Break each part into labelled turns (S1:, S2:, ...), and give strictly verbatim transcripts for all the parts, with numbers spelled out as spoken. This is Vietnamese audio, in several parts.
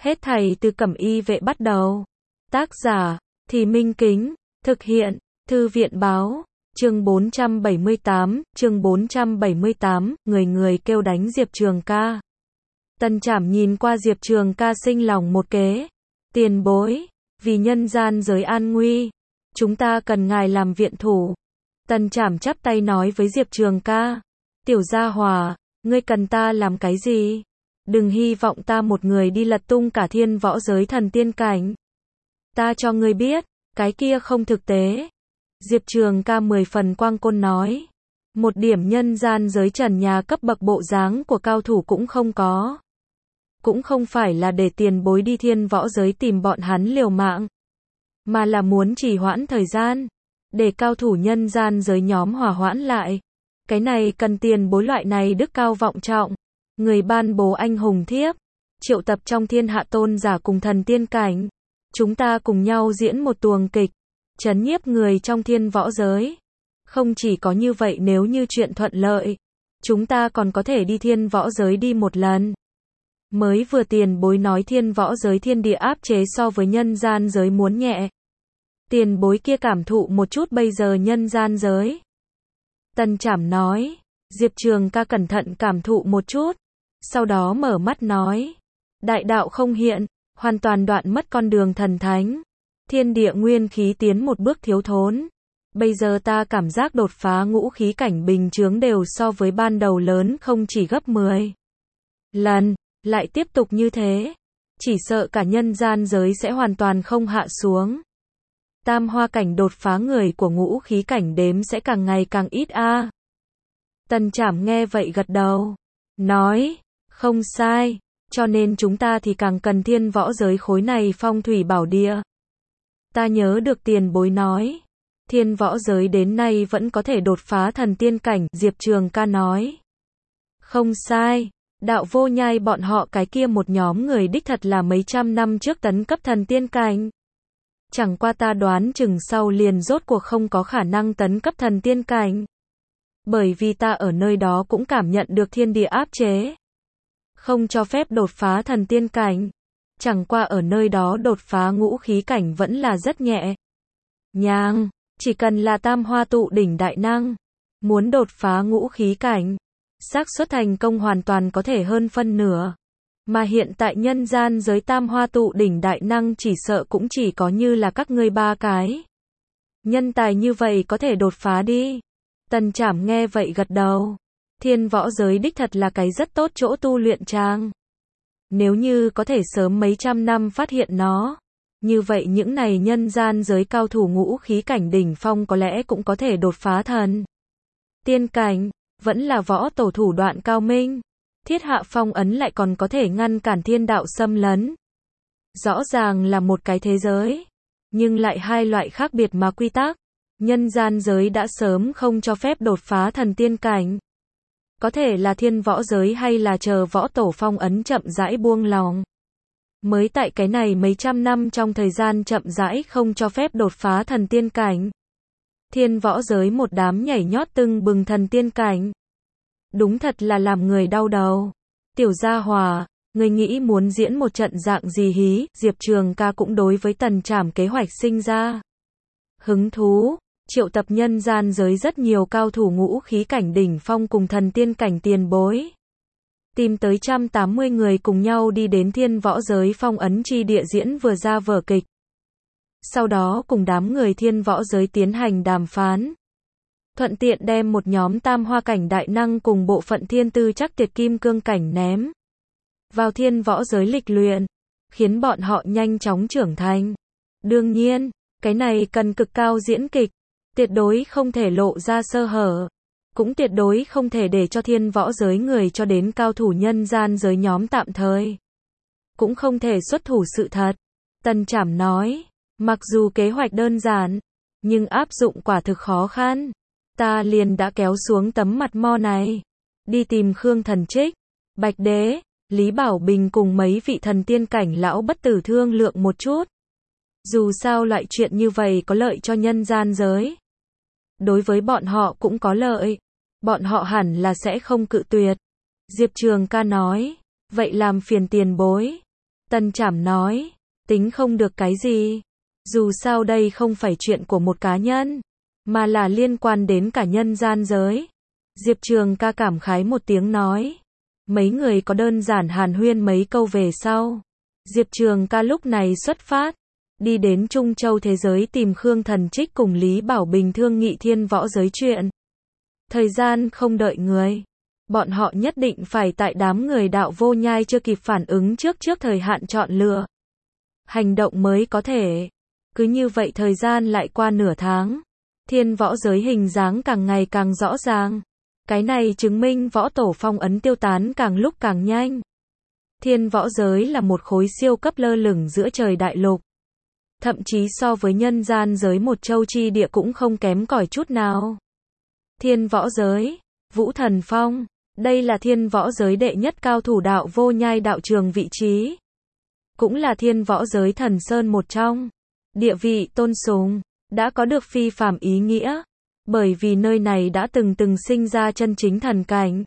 S1: Hết thảy từ Cẩm Y Vệ bắt đầu. Tác giả, Thì Minh Kính, thực hiện, Thư viện báo, chương bốn trăm bảy mươi tám, chương bốn trăm bảy mươi tám, người người kêu đánh Diệp Trường ca. Tần Trảm nhìn qua Diệp Trường ca sinh lòng một kế. Tiền bối, vì nhân gian giới an nguy, chúng ta cần ngài làm viện thủ. Tần Trảm chắp tay nói với Diệp Trường ca. Tiểu gia hòa, ngươi cần ta làm cái gì? Đừng hy vọng ta một người đi lật tung cả thiên võ giới thần tiên cảnh. Ta cho ngươi biết, cái kia không thực tế. Diệp Trường ca mười phần quang côn nói. Một điểm nhân gian giới trần nhà cấp bậc bộ dáng của cao thủ cũng không có. Cũng không phải là để tiền bối đi thiên võ giới tìm bọn hắn liều mạng, mà là muốn trì hoãn thời gian, để cao thủ nhân gian giới nhóm hòa hoãn lại. Cái này cần tiền bối loại này đức cao vọng trọng, người ban bố anh hùng thiếp, triệu tập trong thiên hạ tôn giả cùng thần tiên cảnh. Chúng ta cùng nhau diễn một tuồng kịch, trấn nhiếp người trong thiên võ giới. Không chỉ có như vậy, nếu như chuyện thuận lợi, chúng ta còn có thể đi thiên võ giới đi một lần. Mới vừa tiền bối nói thiên võ giới thiên địa áp chế so với nhân gian giới muốn nhẹ. Tiền bối kia cảm thụ một chút bây giờ nhân gian giới. Tần Trảm nói. Diệp Trường ca cẩn thận cảm thụ một chút, sau đó mở mắt nói. Đại đạo không hiện, hoàn toàn đoạn mất con đường thần thánh. Thiên địa nguyên khí tiến một bước thiếu thốn. Bây giờ ta cảm giác đột phá ngũ khí cảnh bình chướng đều so với ban đầu lớn không chỉ gấp mười lần. Lại tiếp tục như thế, chỉ sợ cả nhân gian giới sẽ hoàn toàn không hạ xuống. Tam hoa cảnh đột phá người của ngũ khí cảnh đếm sẽ càng ngày càng ít a. À. Tần Trảm nghe vậy gật đầu, nói, không sai, cho nên chúng ta thì càng cần thiên võ giới khối này phong thủy bảo địa. Ta nhớ được tiền bối nói, thiên võ giới đến nay vẫn có thể đột phá thần tiên cảnh, Diệp Trường ca nói. Không sai. Đạo Vô Nhai bọn họ cái kia một nhóm người đích thật là mấy trăm năm trước tấn cấp thần tiên cảnh. Chẳng qua ta đoán chừng sau liền rốt cuộc không có khả năng tấn cấp thần tiên cảnh. Bởi vì ta ở nơi đó cũng cảm nhận được thiên địa áp chế, không cho phép đột phá thần tiên cảnh. Chẳng qua ở nơi đó đột phá ngũ khí cảnh vẫn là rất nhẹ nhàng, chỉ cần là tam hoa tụ đỉnh đại năng, muốn đột phá ngũ khí cảnh, xác suất thành công hoàn toàn có thể hơn phân nửa. Mà hiện tại nhân gian giới tam hoa tụ đỉnh đại năng chỉ sợ cũng chỉ có như là các ngươi ba cái. Nhân tài như vậy có thể đột phá đi. Tần Trảm nghe vậy gật đầu. Thiên võ giới đích thật là cái rất tốt chỗ tu luyện trang. Nếu như có thể sớm mấy trăm năm phát hiện nó, như vậy những này nhân gian giới cao thủ ngũ khí cảnh đỉnh phong có lẽ cũng có thể đột phá thần tiên cảnh. Vẫn là võ tổ thủ đoạn cao minh. Thiết hạ phong ấn lại còn có thể ngăn cản thiên đạo xâm lấn. Rõ ràng là một cái thế giới, nhưng lại hai loại khác biệt mà quy tắc. Nhân gian giới đã sớm không cho phép đột phá thần tiên cảnh. Có thể là thiên võ giới hay là chờ võ tổ phong ấn chậm rãi buông lòng. Mới tại cái này mấy trăm năm trong thời gian chậm rãi không cho phép đột phá thần tiên cảnh. Thiên võ giới một đám nhảy nhót tưng bừng thần tiên cảnh. Đúng thật là làm người đau đầu. Tiểu gia hòa, người nghĩ muốn diễn một trận dạng gì hí? Diệp Trường ca cũng đối với Tần Trảm kế hoạch sinh ra hứng thú, triệu tập nhân gian giới rất nhiều cao thủ ngũ khí cảnh đỉnh phong cùng thần tiên cảnh tiền bối. Tìm tới một trăm tám mươi người cùng nhau đi đến thiên võ giới phong ấn chi địa diễn vừa ra vở kịch. Sau đó cùng đám người thiên võ giới tiến hành đàm phán. Thuận tiện đem một nhóm tam hoa cảnh đại năng cùng bộ phận thiên tư chắc tuyệt kim cương cảnh ném vào thiên võ giới lịch luyện, khiến bọn họ nhanh chóng trưởng thành. Đương nhiên, cái này cần cực cao diễn kịch, tuyệt đối không thể lộ ra sơ hở, cũng tuyệt đối không thể để cho thiên võ giới người cho đến cao thủ nhân gian giới nhóm tạm thời cũng không thể xuất thủ sự thật. Tần Trảm nói, mặc dù kế hoạch đơn giản, nhưng áp dụng quả thực khó khăn. Ta liền đã kéo xuống tấm mặt mo này, đi tìm Khương Thần Trích, Bạch Đế, Lý Bảo Bình cùng mấy vị thần tiên cảnh lão bất tử thương lượng một chút. Dù sao loại chuyện như vậy có lợi cho nhân gian giới, đối với bọn họ cũng có lợi, bọn họ hẳn là sẽ không cự tuyệt. Diệp Trường ca nói, vậy làm phiền tiền bối. Tần Trảm nói, tính không được cái gì. Dù sao đây không phải chuyện của một cá nhân, mà là liên quan đến cả nhân gian giới. Diệp Trường ca cảm khái một tiếng nói. Mấy người có đơn giản hàn huyên mấy câu về sau. Diệp Trường ca lúc này xuất phát, đi đến Trung Châu thế giới tìm Khương Thần Trích cùng Lý Bảo Bình thương nghị thiên võ giới chuyện. Thời gian không đợi người. Bọn họ nhất định phải tại đám người Đạo Vô Nhai chưa kịp phản ứng trước trước thời hạn chọn lựa. Hành động mới có thể. Cứ như vậy thời gian lại qua nửa tháng. Thiên võ giới hình dáng càng ngày càng rõ ràng. Cái này chứng minh võ tổ phong ấn tiêu tán càng lúc càng nhanh. Thiên võ giới là một khối siêu cấp lơ lửng giữa trời đại lục. Thậm chí so với nhân gian giới một châu chi địa cũng không kém cỏi chút nào. Thiên võ giới, Vũ Thần Phong, đây là thiên võ giới đệ nhất cao thủ Đạo Vô Nhai đạo trường vị trí. Cũng là thiên võ giới thần sơn một trong. Địa vị tôn sùng, đã có được phi phàm ý nghĩa. Bởi vì nơi này đã từng từng sinh ra chân chính thần cảnh.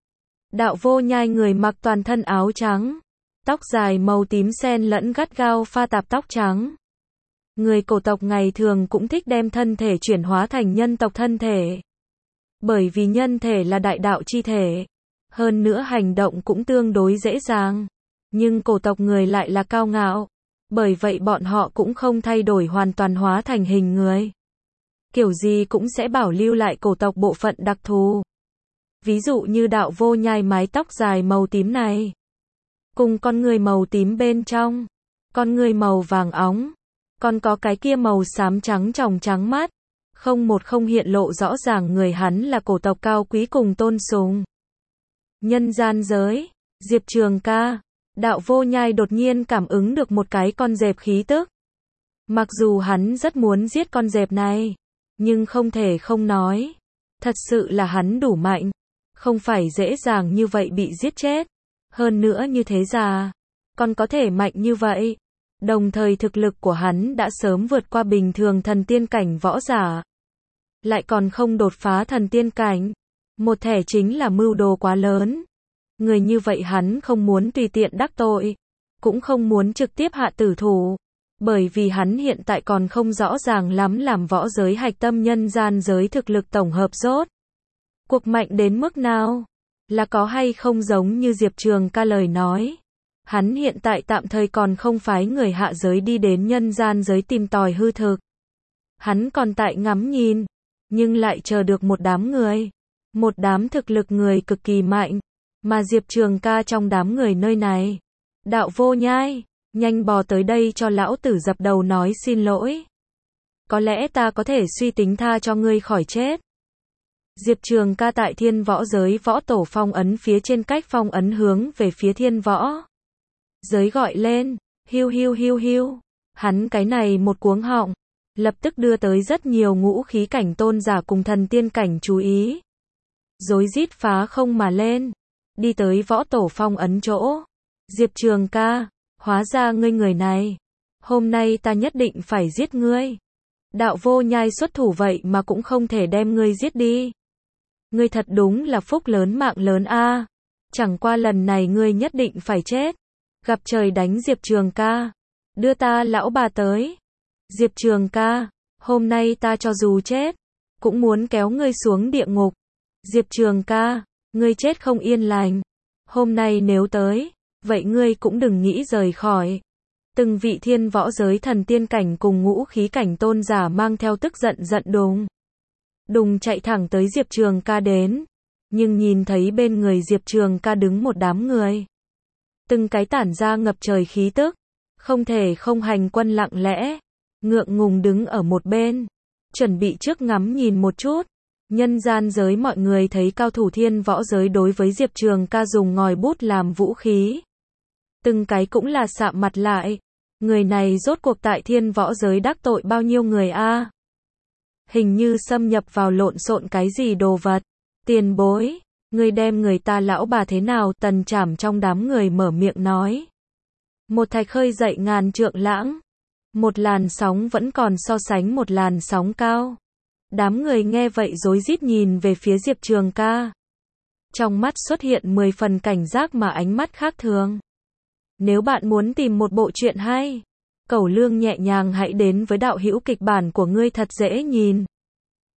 S1: Đạo Vô Nhai người mặc toàn thân áo trắng, tóc dài màu tím xen lẫn gắt gao pha tạp tóc trắng. Người cổ tộc ngày thường cũng thích đem thân thể chuyển hóa thành nhân tộc thân thể. Bởi vì nhân thể là đại đạo chi thể. Hơn nữa hành động cũng tương đối dễ dàng. Nhưng cổ tộc người lại là cao ngạo. Bởi vậy bọn họ cũng không thay đổi hoàn toàn hóa thành hình người. Kiểu gì cũng sẽ bảo lưu lại cổ tộc bộ phận đặc thù. Ví dụ như Đạo Vô Nhai mái tóc dài màu tím này. Cùng con người màu tím bên trong. Con người màu vàng óng. Còn có cái kia màu xám trắng tròng trắng mắt. Không một không hiện lộ rõ ràng người hắn là cổ tộc cao quý cùng tôn sùng. Nhân gian giới, Diệp Trường ca. Đạo Vô Nhai đột nhiên cảm ứng được một cái con dẹp khí tức. Mặc dù hắn rất muốn giết con dẹp này. Nhưng không thể không nói. Thật sự là hắn đủ mạnh. Không phải dễ dàng như vậy bị giết chết. Hơn nữa như thế già. Còn có thể mạnh như vậy. Đồng thời thực lực của hắn đã sớm vượt qua bình thường thần tiên cảnh võ giả. Lại còn không đột phá thần tiên cảnh. Một thẻ chính là mưu đồ quá lớn. Người như vậy hắn không muốn tùy tiện đắc tội. Cũng không muốn trực tiếp hạ tử thủ. Bởi vì hắn hiện tại còn không rõ ràng lắm làm võ giới hạch tâm nhân gian giới thực lực tổng hợp rốt. Cuộc mạnh đến mức nào? Là có hay không giống như Diệp Trường ca lời nói. Hắn hiện tại tạm thời còn không phái người hạ giới đi đến nhân gian giới tìm tòi hư thực. Hắn còn tại ngắm nhìn. Nhưng lại chờ được một đám người. Một đám thực lực người cực kỳ mạnh. Mà Diệp Trường ca trong đám người nơi này. Đạo Vô Nhai. Nhanh bò tới đây cho lão tử dập đầu nói xin lỗi. Có lẽ ta có thể suy tính tha cho ngươi khỏi chết. Diệp Trường ca tại thiên võ giới võ tổ phong ấn phía trên cách phong ấn hướng về phía thiên võ giới gọi lên, hiu hiu hiu hiu. Hắn cái này một cuống họng, lập tức đưa tới rất nhiều ngũ khí cảnh tôn giả cùng thần tiên cảnh chú ý. Rối rít phá không mà lên, đi tới võ tổ phong ấn chỗ. Diệp Trường ca, hóa ra ngươi người này. Hôm nay ta nhất định phải giết ngươi. Đạo Vô Nhai xuất thủ vậy mà cũng không thể đem ngươi giết đi. Ngươi thật đúng là phúc lớn mạng lớn a. Chẳng qua lần này ngươi nhất định phải chết. Gặp trời đánh Diệp Trường ca. Đưa ta lão bà tới. Diệp Trường ca, hôm nay ta cho dù chết, cũng muốn kéo ngươi xuống địa ngục. Diệp Trường ca, ngươi chết không yên lành. Hôm nay nếu tới, vậy ngươi cũng đừng nghĩ rời khỏi. Từng vị thiên võ giới thần tiên cảnh cùng ngũ khí cảnh tôn giả mang theo tức giận giận đùng. Đùng chạy thẳng tới Diệp Trường ca đến. Nhưng nhìn thấy bên người Diệp Trường ca đứng một đám người. Từng cái tản ra ngập trời khí tức. Không thể không hành quân lặng lẽ. Ngượng ngùng đứng ở một bên. Chuẩn bị trước ngắm nhìn một chút. Nhân gian giới mọi người thấy cao thủ thiên võ giới đối với Diệp Trường ca dùng ngòi bút làm vũ khí. Từng cái cũng là sạm mặt lại. Người này rốt cuộc tại thiên võ giới đắc tội bao nhiêu người a? Hình như xâm nhập vào lộn xộn cái gì đồ vật. Tiền bối, người đem người ta lão bà thế nào? Tần Trảm trong đám người mở miệng nói. Một thạch khơi dậy ngàn trượng lãng. Một làn sóng vẫn còn so sánh một làn sóng cao. Đám người nghe vậy rối rít nhìn về phía Diệp Trường ca. Trong mắt xuất hiện mười phần cảnh giác mà ánh mắt khác thường. Nếu bạn muốn tìm một bộ truyện hay, cẩu lương nhẹ nhàng hãy đến với đạo hữu kịch bản của ngươi thật dễ nhìn.